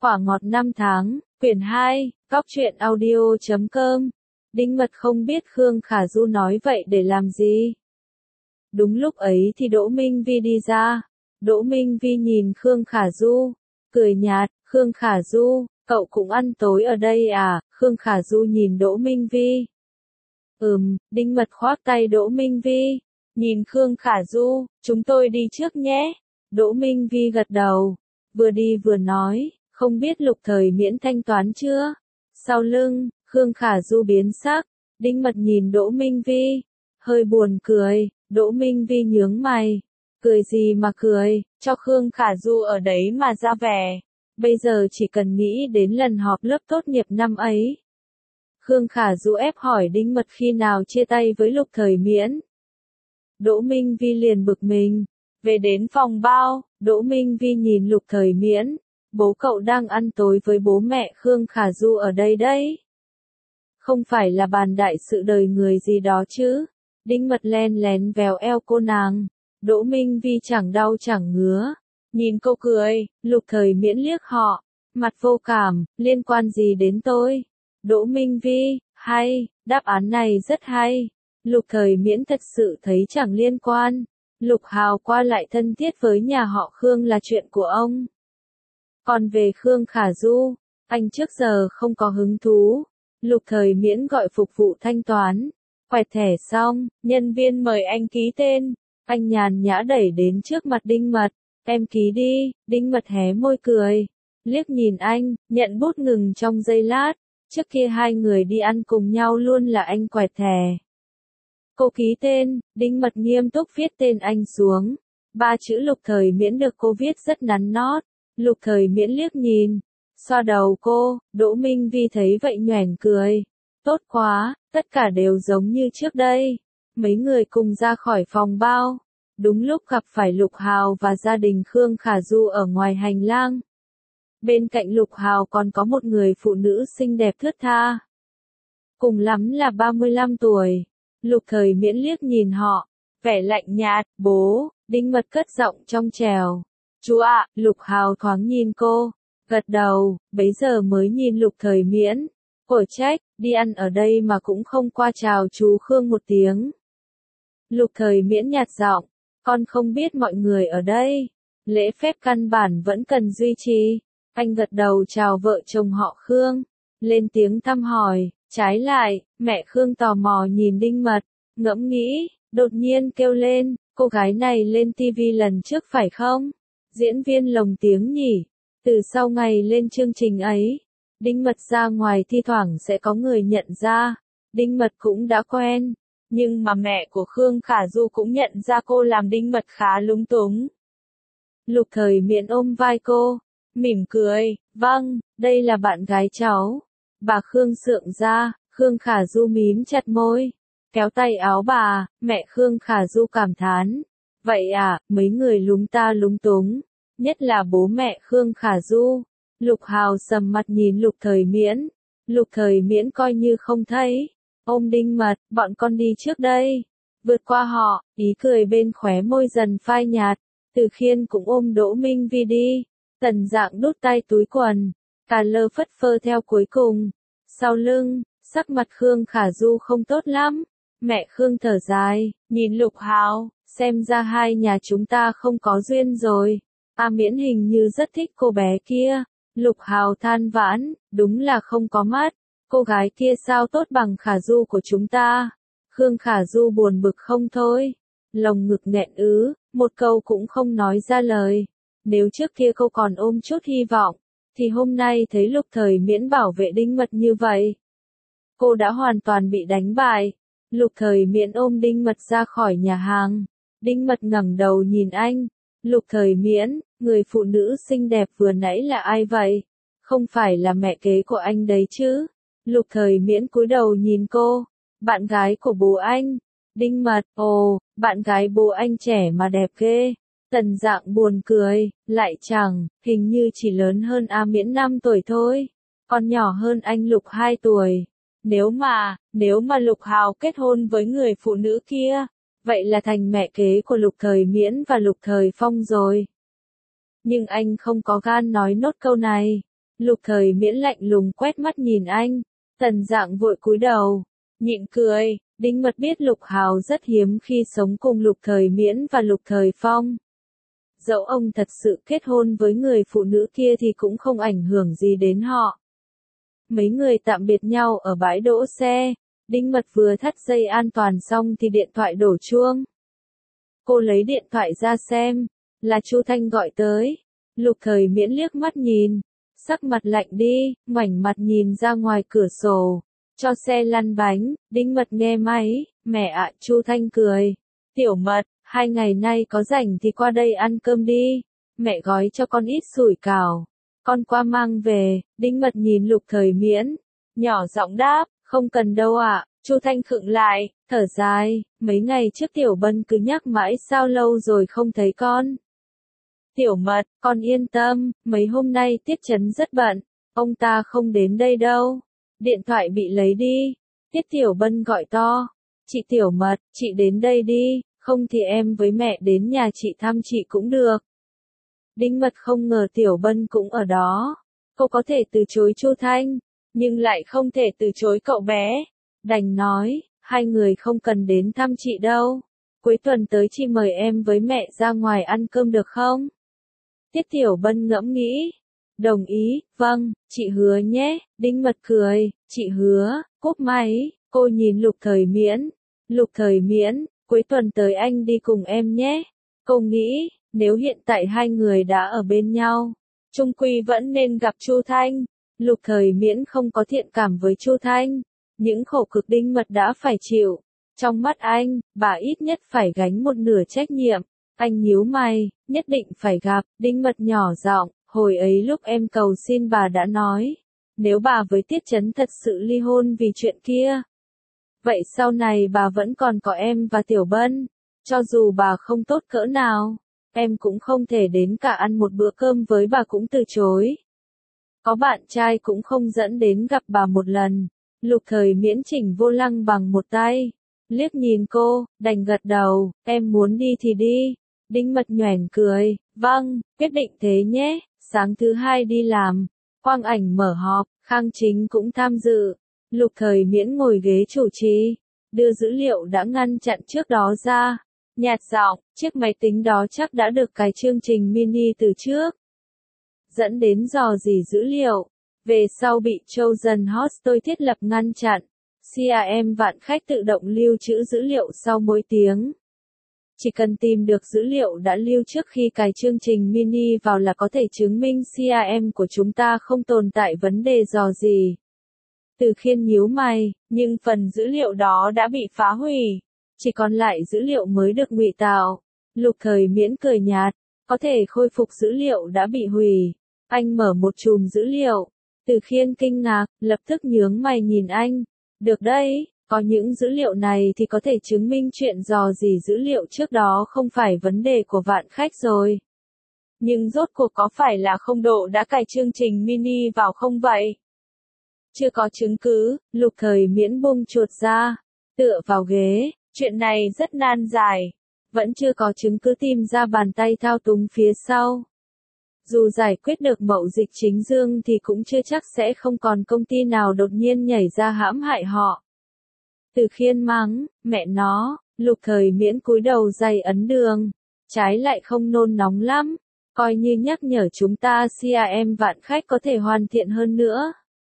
Quả ngọt năm tháng, quyển 2, góc truyện audio.com. Đinh Mật không biết Khương Khả Du nói vậy để làm gì. Đúng lúc ấy thì Đỗ Minh Vi đi ra. Đỗ Minh Vi nhìn Khương Khả Du, cười nhạt, Khương Khả Du, cậu cũng ăn tối ở đây à? Khương Khả Du nhìn Đỗ Minh Vi. Đinh Mật khoác tay Đỗ Minh Vi, nhìn Khương Khả Du, chúng tôi đi trước nhé. Đỗ Minh Vi gật đầu, vừa đi vừa nói, không biết Lục Thời Miễn thanh toán chưa? Sau lưng, Khương Khả Du biến sắc, Đinh Mật nhìn Đỗ Minh Vi, hơi buồn cười, Đỗ Minh Vi nhướng mày, cười gì mà cười, cho Khương Khả Du ở đấy mà ra vẻ, bây giờ chỉ cần nghĩ đến lần họp lớp tốt nghiệp năm ấy. Khương Khả Du ép hỏi Đinh Mật khi nào chia tay với Lục Thời Miễn. Đỗ Minh Vi liền bực mình, về đến phòng bao, Đỗ Minh Vi nhìn Lục Thời Miễn, bố cậu đang ăn tối với bố mẹ Khương Khả Du ở đây đấy. Không phải là bàn đại sự đời người gì đó chứ? Đinh Mật len lén véo eo cô nàng, Đỗ Minh Vi chẳng đau chẳng ngứa, nhìn cô cười, Lục Thời Miễn liếc họ, mặt vô cảm, liên quan gì đến tôi? Đỗ Minh Vi, hay, đáp án này rất hay. Lục Thời Miễn thật sự thấy chẳng liên quan. Lục Hào qua lại thân thiết với nhà họ Khương là chuyện của ông. Còn về Khương Khả Du, anh trước giờ không có hứng thú. Lục Thời Miễn gọi phục vụ thanh toán. Quẹt thẻ xong, nhân viên mời anh ký tên. Anh nhàn nhã đẩy đến trước mặt Đinh Mật. Em ký đi. Đinh Mật hé môi cười. Liếc nhìn anh, nhận bút ngừng trong giây lát. Trước kia hai người đi ăn cùng nhau luôn là anh quẹt thẻ. Cô ký tên, Đinh Mật nghiêm túc viết tên anh xuống. 3 chữ Lục Thời Miễn được cô viết rất nắn nót. Lục Thời Miễn liếc nhìn, xoa đầu cô, Đỗ Minh Vi thấy vậy nhoẻn cười. Tốt quá, tất cả đều giống như trước đây. Mấy người cùng ra khỏi phòng bao. Đúng lúc gặp phải Lục Hào và gia đình Khương Khả Du ở ngoài hành lang. Bên cạnh Lục Hào còn có một người phụ nữ xinh đẹp thướt tha. Cùng lắm là 35 tuổi. Lục Thời Miễn liếc nhìn họ, vẻ lạnh nhạt, bố, Đinh Mật cất giọng trong trèo. Chú ạ, Lục Hào thoáng nhìn cô, gật đầu, bấy giờ mới nhìn Lục Thời Miễn. Của trách, đi ăn ở đây mà cũng không qua chào chú Khương một tiếng. Lục Thời Miễn nhạt giọng, con không biết mọi người ở đây. Lễ phép căn bản vẫn cần duy trì. Anh gật đầu chào vợ chồng họ Khương, lên tiếng thăm hỏi. Trái lại, mẹ Khương tò mò nhìn Đinh Mật, ngẫm nghĩ, đột nhiên kêu lên, cô gái này lên TV lần trước phải không? Diễn viên lồng tiếng nhỉ? Từ sau ngày lên chương trình ấy, Đinh Mật ra ngoài thi thoảng sẽ có người nhận ra. Đinh Mật cũng đã quen, nhưng mà mẹ của Khương Khả Du cũng nhận ra cô làm Đinh Mật khá lúng túng. Lục Thời Miễn ôm vai cô, mỉm cười, vâng, đây là bạn gái cháu. Bà Khương sượng ra, Khương Khả Du mím chặt môi, kéo tay áo bà, mẹ Khương Khả Du cảm thán. Vậy à, mấy người lúng ta lúng túng, nhất là bố mẹ Khương Khả Du. Lục Hào sầm mặt nhìn Lục Thời Miễn. Lục Thời Miễn coi như không thấy. Ôm Đinh Mật, bọn con đi trước đây. Vượt qua họ, ý cười bên khóe môi dần phai nhạt. Từ Khiên cũng ôm Đỗ Minh Vi đi. Tần Dạng đút tay túi quần. Cà Lơ phất phơ theo cuối cùng. Sau lưng, sắc mặt Khương Khả Du không tốt lắm. Mẹ Khương thở dài, nhìn Lục Hào, xem ra hai nhà chúng ta không có duyên rồi. A Miễn hình như rất thích cô bé kia. Lục Hào than vãn, đúng là không có mắt. Cô gái kia sao tốt bằng Khả Du của chúng ta. Khương Khả Du buồn bực không thôi. Lồng ngực nghẹn ứ, một câu cũng không nói ra lời. Nếu trước kia cô còn ôm chút hy vọng, thì hôm nay thấy Lục Thời Miễn bảo vệ Đinh Mật như vậy, cô đã hoàn toàn bị đánh bại. Lục Thời Miễn ôm Đinh Mật ra khỏi nhà hàng. Đinh Mật ngẩng đầu nhìn anh. Lục Thời Miễn, người phụ nữ xinh đẹp vừa nãy là ai vậy? Không phải là mẹ kế của anh đấy chứ? Lục Thời Miễn cúi đầu nhìn cô. Bạn gái của bố anh. Đinh Mật, ồ, bạn gái bố anh trẻ mà đẹp ghê. Tần Dạng buồn cười, lại chẳng, hình như chỉ lớn hơn A Miễn 5 tuổi thôi. Còn nhỏ hơn anh Lục 2 tuổi. Nếu mà Lục Hào kết hôn với người phụ nữ kia, vậy là thành mẹ kế của Lục Thời Miễn và Lục Thời Phong rồi. Nhưng anh không có gan nói nốt câu này. Lục Thời Miễn lạnh lùng quét mắt nhìn anh. Tần Dạng vội cúi đầu, nhịn cười. Đinh Mật biết Lục Hào rất hiếm khi sống cùng Lục Thời Miễn và Lục Thời Phong. Dẫu ông thật sự kết hôn với người phụ nữ kia thì cũng không ảnh hưởng gì đến họ. Mấy người tạm biệt nhau ở bãi đỗ xe. Đinh Mật vừa thắt dây an toàn xong thì điện thoại đổ chuông. Cô lấy điện thoại ra xem, là Chu Thanh gọi tới. Lục Thời Miễn liếc mắt nhìn, sắc mặt lạnh đi, ngoảnh mặt nhìn ra ngoài cửa sổ, cho xe lăn bánh. Đinh Mật nghe máy, mẹ ạ. Chu Thanh cười. Tiểu Mật, 2 ngày nay có rảnh thì qua đây ăn cơm đi, mẹ gói cho con ít sủi cảo, con qua mang về. Đinh Mật nhìn Lục Thời Miễn, nhỏ giọng đáp, không cần đâu ạ. Chu Thanh khựng lại, thở dài, mấy ngày trước Tiểu Bân cứ nhắc mãi sao lâu rồi không thấy con. Tiểu Mật, con yên tâm, mấy hôm nay Tiết Chấn rất bận, ông ta không đến đây đâu. Điện thoại bị lấy đi. Tiết Tiểu Bân gọi to, chị Tiểu Mật, chị đến đây đi, không thì em với mẹ đến nhà chị thăm chị cũng được. Đinh Mật không ngờ Tiểu Bân cũng ở đó. Cô có thể từ chối Chu Thanh, nhưng lại không thể từ chối cậu bé. Đành nói, 2 người không cần đến thăm chị đâu. Cuối tuần tới chị mời em với mẹ ra ngoài ăn cơm được không? Tiết Tiểu Bân ngẫm nghĩ. Đồng ý, vâng, chị hứa nhé. Đinh Mật cười, chị hứa. Cúp máy, cô nhìn Lục Thời Miễn. Lục Thời Miễn, cuối tuần tới anh đi cùng em nhé. Cô nghĩ, nếu hiện tại 2 người đã ở bên nhau, chung quy vẫn nên gặp Chu Thanh. Lục Thời Miễn không có thiện cảm với Chu Thanh. Những khổ cực Đinh Mật đã phải chịu. Trong mắt anh, bà ít nhất phải gánh một nửa trách nhiệm. Anh nhíu mày, nhất định phải gặp. Đinh Mật nhỏ giọng, hồi ấy lúc em cầu xin bà đã nói, nếu bà với Tiết Chấn thật sự ly hôn vì chuyện kia, vậy sau này bà vẫn còn có em và Tiểu Bân. Cho dù bà không tốt cỡ nào, em cũng không thể đến cả ăn một bữa cơm với bà cũng từ chối. Có bạn trai cũng không dẫn đến gặp bà một lần. Lục Thời Miễn chỉnh vô lăng bằng một tay, liếc nhìn cô, đành gật đầu, em muốn đi thì đi. Đinh Mật nhoẻn cười, vâng, quyết định thế nhé. Sáng thứ 2 đi làm, Quang Ảnh mở họp, Khang Chính cũng tham dự. Lục Thời Miễn ngồi ghế chủ trì, đưa dữ liệu đã ngăn chặn trước đó ra. Nhạt giọng, chiếc máy tính đó chắc đã được cài chương trình mini từ trước, dẫn đến dò dỉ dữ liệu. Về sau bị Chosen Host tôi thiết lập ngăn chặn. CRM Vạn Khách tự động lưu trữ dữ liệu sau mỗi tiếng. Chỉ cần tìm được dữ liệu đã lưu trước khi cài chương trình mini vào là có thể chứng minh CRM của chúng ta không tồn tại vấn đề dò dỉ. Từ Khiên nhíu mày, nhưng phần dữ liệu đó đã bị phá hủy. Chỉ còn lại dữ liệu mới được ngụy tạo. Lục Thời Miễn cười nhạt, có thể khôi phục dữ liệu đã bị hủy. Anh mở một chùm dữ liệu. Từ Khiên kinh ngạc, lập tức nhướng mày nhìn anh. Được đấy, có những dữ liệu này thì có thể chứng minh chuyện dò dỉ dữ liệu trước đó không phải vấn đề của Vạn Khách rồi. Nhưng rốt cuộc có phải là không độ đã cài chương trình mini vào không vậy? Chưa có chứng cứ. Lục Thời Miễn buông chuột ra, tựa vào ghế, chuyện này rất nan giải. Vẫn chưa có chứng cứ tìm ra bàn tay thao túng phía sau. Dù giải quyết được Mậu Dịch Chính Dương thì cũng chưa chắc sẽ không còn công ty nào đột nhiên nhảy ra hãm hại họ. Từ Khiên mắng, mẹ nó. Lục Thời Miễn cúi đầu dày ấn đường, trái lại không nôn nóng lắm, coi như nhắc nhở chúng ta CRM Vạn Khách có thể hoàn thiện hơn nữa.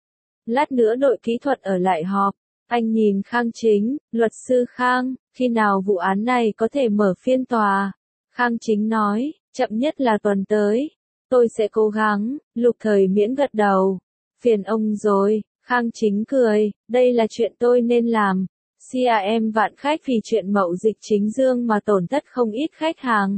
Lát nữa đội kỹ thuật ở lại họp. Anh nhìn Khang Chính, luật sư Khang, khi nào vụ án này có thể mở phiên tòa? Khang Chính nói, chậm nhất là tuần tới. Tôi sẽ cố gắng. Lục Thời Miễn gật đầu. Phiền ông rồi. Khang Chính cười, đây là chuyện tôi nên làm. CRM Vạn Khách vì chuyện Mậu Dịch Chính Dương mà tổn thất không ít khách hàng.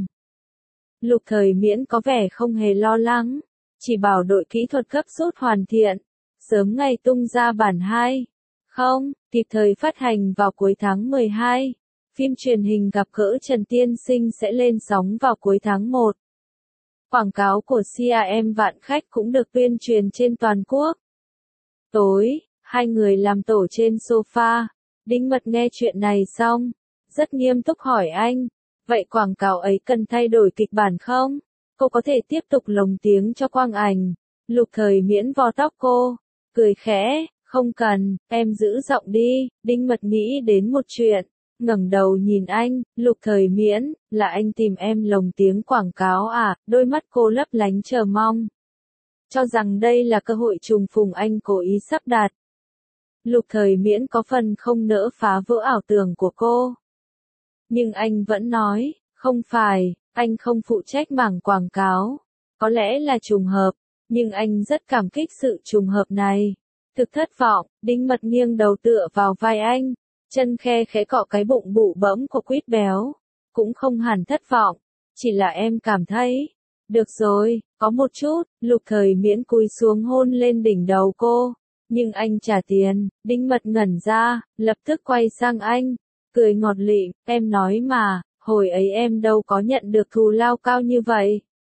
Lục Thời Miễn có vẻ không hề lo lắng, chỉ bảo đội kỹ thuật gấp rút hoàn thiện, sớm ngày tung ra bản 2. Không, kịp thời phát hành vào cuối tháng 12. Phim truyền hình Gặp Gỡ Trần Tiên Sinh sẽ lên sóng vào cuối tháng 1. Quảng cáo của CRM Vạn Khách cũng được tuyên truyền trên toàn quốc. Tối, 2 người làm tổ trên sofa. Đinh Mật nghe chuyện này xong, rất nghiêm túc hỏi anh, vậy quảng cáo ấy cần thay đổi kịch bản không? Cô có thể tiếp tục lồng tiếng cho Quang Ảnh, Lục Thời Miễn vò tóc cô, cười khẽ, không cần, em giữ giọng đi. Đinh Mật nghĩ đến một chuyện, ngẩng đầu nhìn anh, Lục Thời Miễn, là anh tìm em lồng tiếng quảng cáo à? Đôi mắt cô lấp lánh chờ mong, cho rằng đây là cơ hội trùng phùng anh cố ý sắp đặt. Lục Thời Miễn có phần không nỡ phá vỡ ảo tưởng của cô. Nhưng anh vẫn nói, không phải, anh không phụ trách mảng quảng cáo. Có lẽ là trùng hợp, nhưng anh rất cảm kích sự trùng hợp này. Thực thất vọng, Đinh Mật nghiêng đầu tựa vào vai anh, chân khe khẽ cọ cái bụng bụ bẫm của Quýt béo. Cũng không hẳn thất vọng, chỉ là em cảm thấy. Được rồi, có một chút. Lục Thời Miễn cúi xuống hôn lên đỉnh đầu cô. Nhưng anh trả tiền. Đinh Mật ngẩn ra, lập tức quay sang anh, cười ngọt lịm, em nói mà, hồi ấy em đâu có nhận được thù lao cao như vậy.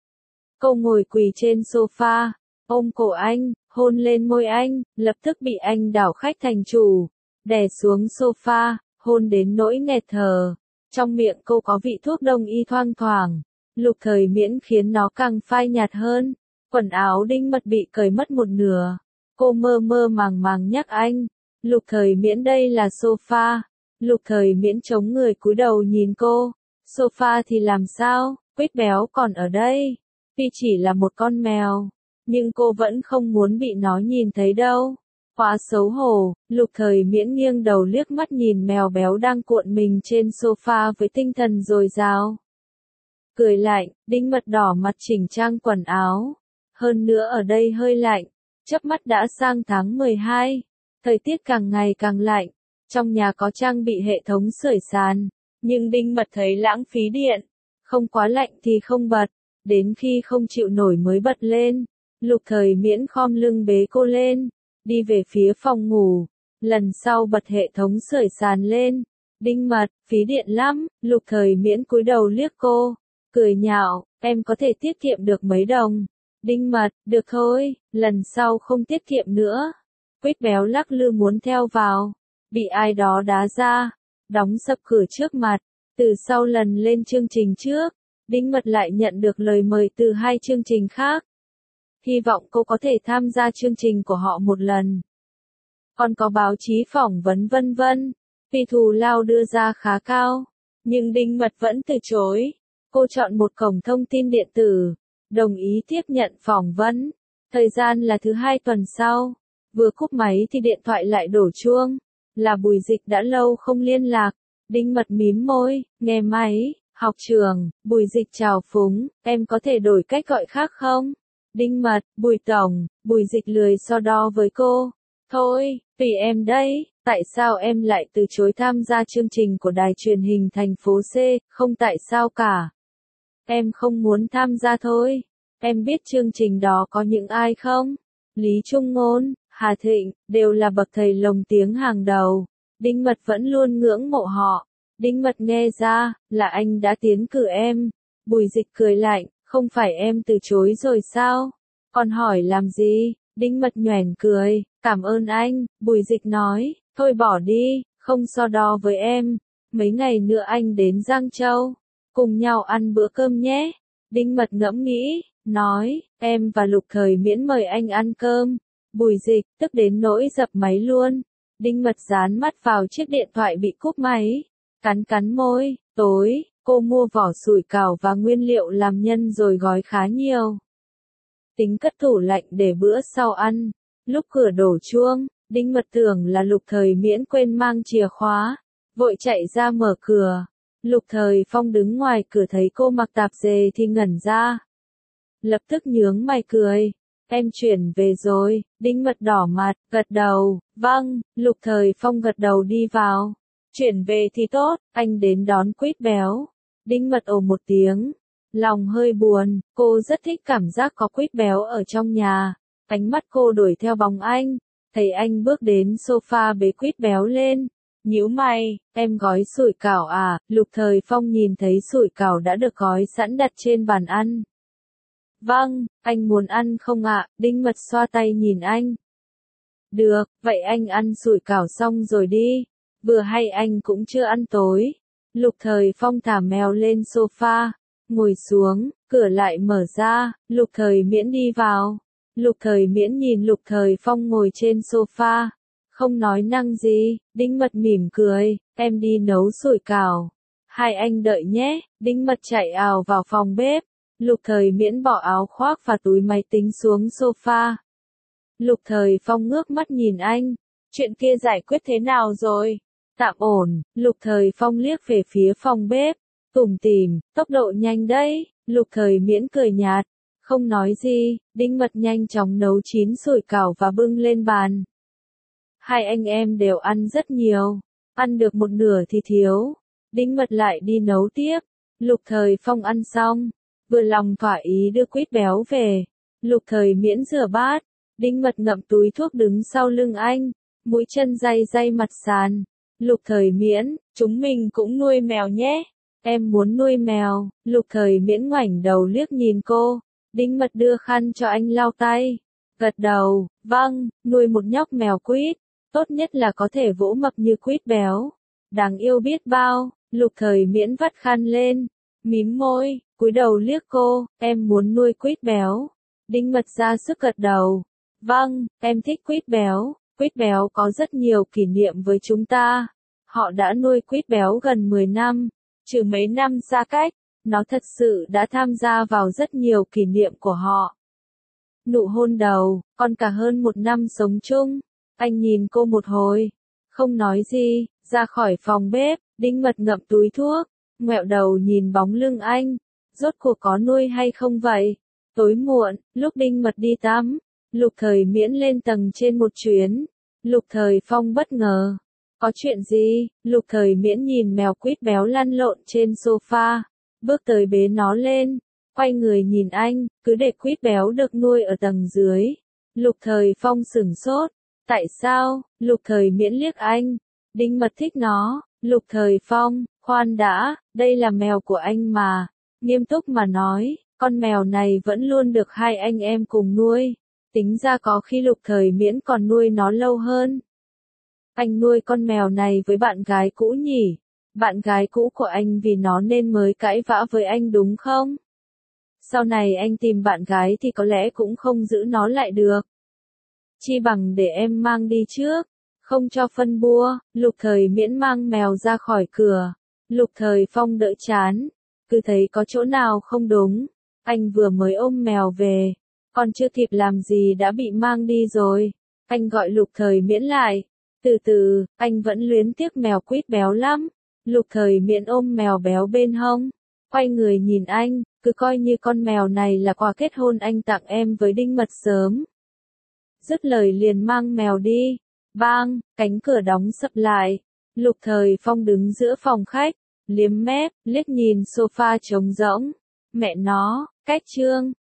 Cô ngồi quỳ trên sofa, ôm cổ anh, hôn lên môi anh, lập tức bị anh đảo khách thành chủ, đè xuống sofa, hôn đến nỗi nghẹt thở. Trong miệng cô có vị thuốc đông y thoang thoảng. Lục Thời Miễn khiến nó càng phai nhạt hơn. Quần áo Đinh Mật bị cởi mất một nửa. Cô mơ mơ màng màng nhắc anh, Lục Thời Miễn đây là sofa. Lục Thời Miễn chống người cúi đầu nhìn cô, sofa thì làm sao, Quýt béo còn ở đây. Tuy chỉ là một con mèo, nhưng cô vẫn không muốn bị nó nhìn thấy đâu. Quá xấu hổ, Lục Thời Miễn nghiêng đầu liếc mắt nhìn mèo béo đang cuộn mình trên sofa với tinh thần dồi dào. Cười lạnh, Đinh Mật đỏ mặt chỉnh trang quần áo. Hơn nữa ở đây hơi lạnh, chớp mắt đã sang tháng 12, thời tiết càng ngày càng lạnh. Trong nhà có trang bị hệ thống sưởi sàn, nhưng Đinh Mật thấy lãng phí điện. Không quá lạnh thì không bật, đến khi không chịu nổi mới bật lên. Lục Thời Miễn khom lưng bế cô lên, đi về phía phòng ngủ. Lần sau bật hệ thống sưởi sàn lên. Đinh Mật, phí điện lắm. Lục Thời Miễn cúi đầu liếc cô, cười nhạo, em có thể tiết kiệm được mấy đồng. Đinh Mật, được thôi, lần sau không tiết kiệm nữa. Quýt béo lắc lư muốn theo vào, bị ai đó đá ra, đóng sập cửa trước mặt. Từ sau lần lên chương trình trước, Đinh Mật lại nhận được lời mời từ 2 chương trình khác. Hy vọng cô có thể tham gia chương trình của họ một lần. Còn có báo chí phỏng vấn vân vân. Vì thù lao đưa ra khá cao, nhưng Đinh Mật vẫn từ chối. Cô chọn một cổng thông tin điện tử, đồng ý tiếp nhận phỏng vấn. Thời gian là thứ 2 tuần sau. Vừa cúp máy thì điện thoại lại đổ chuông. Là Bùi Dịch đã lâu không liên lạc. Đinh Mật mím môi, nghe máy, học trường. Bùi Dịch chào phúng, em có thể đổi cách gọi khác không? Đinh Mật, Bùi Tổng. Bùi Dịch lười so đo với cô. Thôi, tùy em đấy. Tại sao em lại từ chối tham gia chương trình của đài truyền hình thành phố C? Không tại sao cả. Em không muốn tham gia thôi. Em biết chương trình đó có những ai không? Lý Trung Ngôn, Hà Thịnh, đều là bậc thầy lồng tiếng hàng đầu. Đinh Mật vẫn luôn ngưỡng mộ họ. Đinh Mật nghe ra, là anh đã tiến cử em. Bùi Dịch cười lạnh, không phải em từ chối rồi sao? Còn hỏi làm gì? Đinh Mật nhoẻn cười, cảm ơn anh. Bùi Dịch nói, thôi bỏ đi, không so đo với em. Mấy ngày nữa anh đến Giang Châu, cùng nhau ăn bữa cơm nhé. Đinh Mật ngẫm nghĩ, nói, em và Lục Thời Miễn mời anh ăn cơm. Bùi Dịch, tức đến nỗi dập máy luôn. Đinh Mật dán mắt vào chiếc điện thoại bị cúp máy. Cắn cắn môi, tối, cô mua vỏ sủi cảo và nguyên liệu làm nhân rồi gói khá nhiều. Tính cất tủ lạnh để bữa sau ăn. Lúc cửa đổ chuông, Đinh Mật tưởng là Lục Thời Miễn quên mang chìa khóa. Vội chạy ra mở cửa. Lục Thời Phong đứng ngoài cửa thấy cô mặc tạp dề thì ngẩn ra. Lập tức nhướng mày cười. Em chuyển về rồi. Đinh Mật đỏ mặt, gật đầu. Vâng. Lục Thời Phong gật đầu đi vào. Chuyển về thì tốt, anh đến đón Quýt béo. Đinh Mật ồ một tiếng. Lòng hơi buồn, cô rất thích cảm giác có Quýt béo ở trong nhà. Ánh mắt cô đuổi theo bóng anh. Thấy anh bước đến sofa bế Quýt béo lên. Nhíu mày, em gói sủi cảo à? Lục Thời Phong nhìn thấy sủi cảo đã được gói sẵn đặt trên bàn ăn. Vâng, anh muốn ăn không ạ? Đinh Mật xoa tay nhìn anh. Được, vậy anh ăn sủi cảo xong rồi đi. Vừa hay anh cũng chưa ăn tối. Lục Thời Phong thả mèo lên sofa, ngồi xuống, cửa lại mở ra, Lục Thời Miễn đi vào. Lục Thời Miễn nhìn Lục Thời Phong ngồi trên sofa, không nói năng gì. Đinh Mật mỉm cười, em đi nấu sủi cảo. Hai anh đợi nhé. Đinh Mật chạy ào vào phòng bếp. Lục Thời Miễn bỏ áo khoác và túi máy tính xuống sofa. Lục Thời Phong ngước mắt nhìn anh. Chuyện kia giải quyết thế nào rồi? Tạm ổn. Lục Thời Phong liếc về phía phòng bếp. Tủm tỉm, tốc độ nhanh đấy. Lục Thời Miễn cười nhạt. Không nói gì. Đinh Mật nhanh chóng nấu chín sủi cảo và bưng lên bàn. Hai anh em đều ăn rất nhiều. Ăn được một nửa thì thiếu. Đinh Mật lại đi nấu tiếp. Lục Thời Phong ăn xong. Vừa lòng thỏa ý đưa quýt béo về. Lục Thời Miễn rửa bát. Đinh Mật ngậm túi thuốc đứng sau lưng anh. Mũi chân day day mặt sàn. Lục Thời Miễn, chúng mình cũng nuôi mèo nhé. Em muốn nuôi mèo. Lục Thời Miễn ngoảnh đầu liếc nhìn cô. Đinh Mật đưa khăn cho anh lau tay. Gật đầu, vâng, nuôi một nhóc mèo quýt. Tốt nhất là có thể vỗ mập như quýt béo. Đáng yêu biết bao. Lục Thời Miễn vắt khăn lên. Mím môi, cúi đầu liếc cô. Em muốn nuôi quýt béo. Đinh Mật ra sức gật đầu. Vâng, em thích quýt béo. Quýt béo có rất nhiều kỷ niệm với chúng ta. Họ đã nuôi quýt béo gần 10 năm. Trừ mấy năm xa cách, nó thật sự đã tham gia vào rất nhiều kỷ niệm của họ. Nụ hôn đầu, còn cả hơn 1 năm sống chung. Anh nhìn cô một hồi. Không nói gì, ra khỏi phòng bếp. Đinh Mật ngậm túi thuốc. Ngoẹo đầu nhìn bóng lưng anh. Rốt cuộc có nuôi hay không vậy? Tối muộn, lúc Đinh Mật đi tắm. Lục Thời Miễn lên tầng trên một chuyến. Lục Thời Phong bất ngờ. Có chuyện gì? Lục Thời Miễn nhìn mèo quýt béo lăn lộn trên sofa. Bước tới bế nó lên. Quay người nhìn anh, cứ để quýt béo được nuôi ở tầng dưới. Lục Thời Phong sửng sốt. Tại sao? Lục Thời Miễn liếc anh. Đinh Mật thích nó. Lục Thời Phong, khoan đã, đây là mèo của anh mà. Nghiêm túc mà nói, con mèo này vẫn luôn được hai anh em cùng nuôi. Tính ra có khi Lục Thời Miễn còn nuôi nó lâu hơn. Anh nuôi con mèo này với bạn gái cũ nhỉ? Bạn gái cũ của anh vì nó nên mới cãi vã với anh đúng không? Sau này anh tìm bạn gái thì có lẽ cũng không giữ nó lại được. Chi bằng để em mang đi trước. Không cho phân bua. Lục Thời Miễn mang mèo ra khỏi cửa. Lục Thời Phong đỡ chán. Cứ thấy có chỗ nào không đúng. Anh vừa mới ôm mèo về. Còn chưa kịp làm gì đã bị mang đi rồi. Anh gọi Lục Thời Miễn lại. Từ từ, anh vẫn luyến tiếc mèo quýt béo lắm. Lục Thời Miễn ôm mèo béo bên hông. Quay người nhìn anh, cứ coi như con mèo này là quà kết hôn anh tặng em với Đinh Mật sớm. Dứt lời liền mang mèo đi. Bang, cánh cửa đóng sập lại. Lục Thời Phong đứng giữa phòng khách, liếm mép, liếc nhìn sofa trống rỗng. Mẹ nó, cách chương.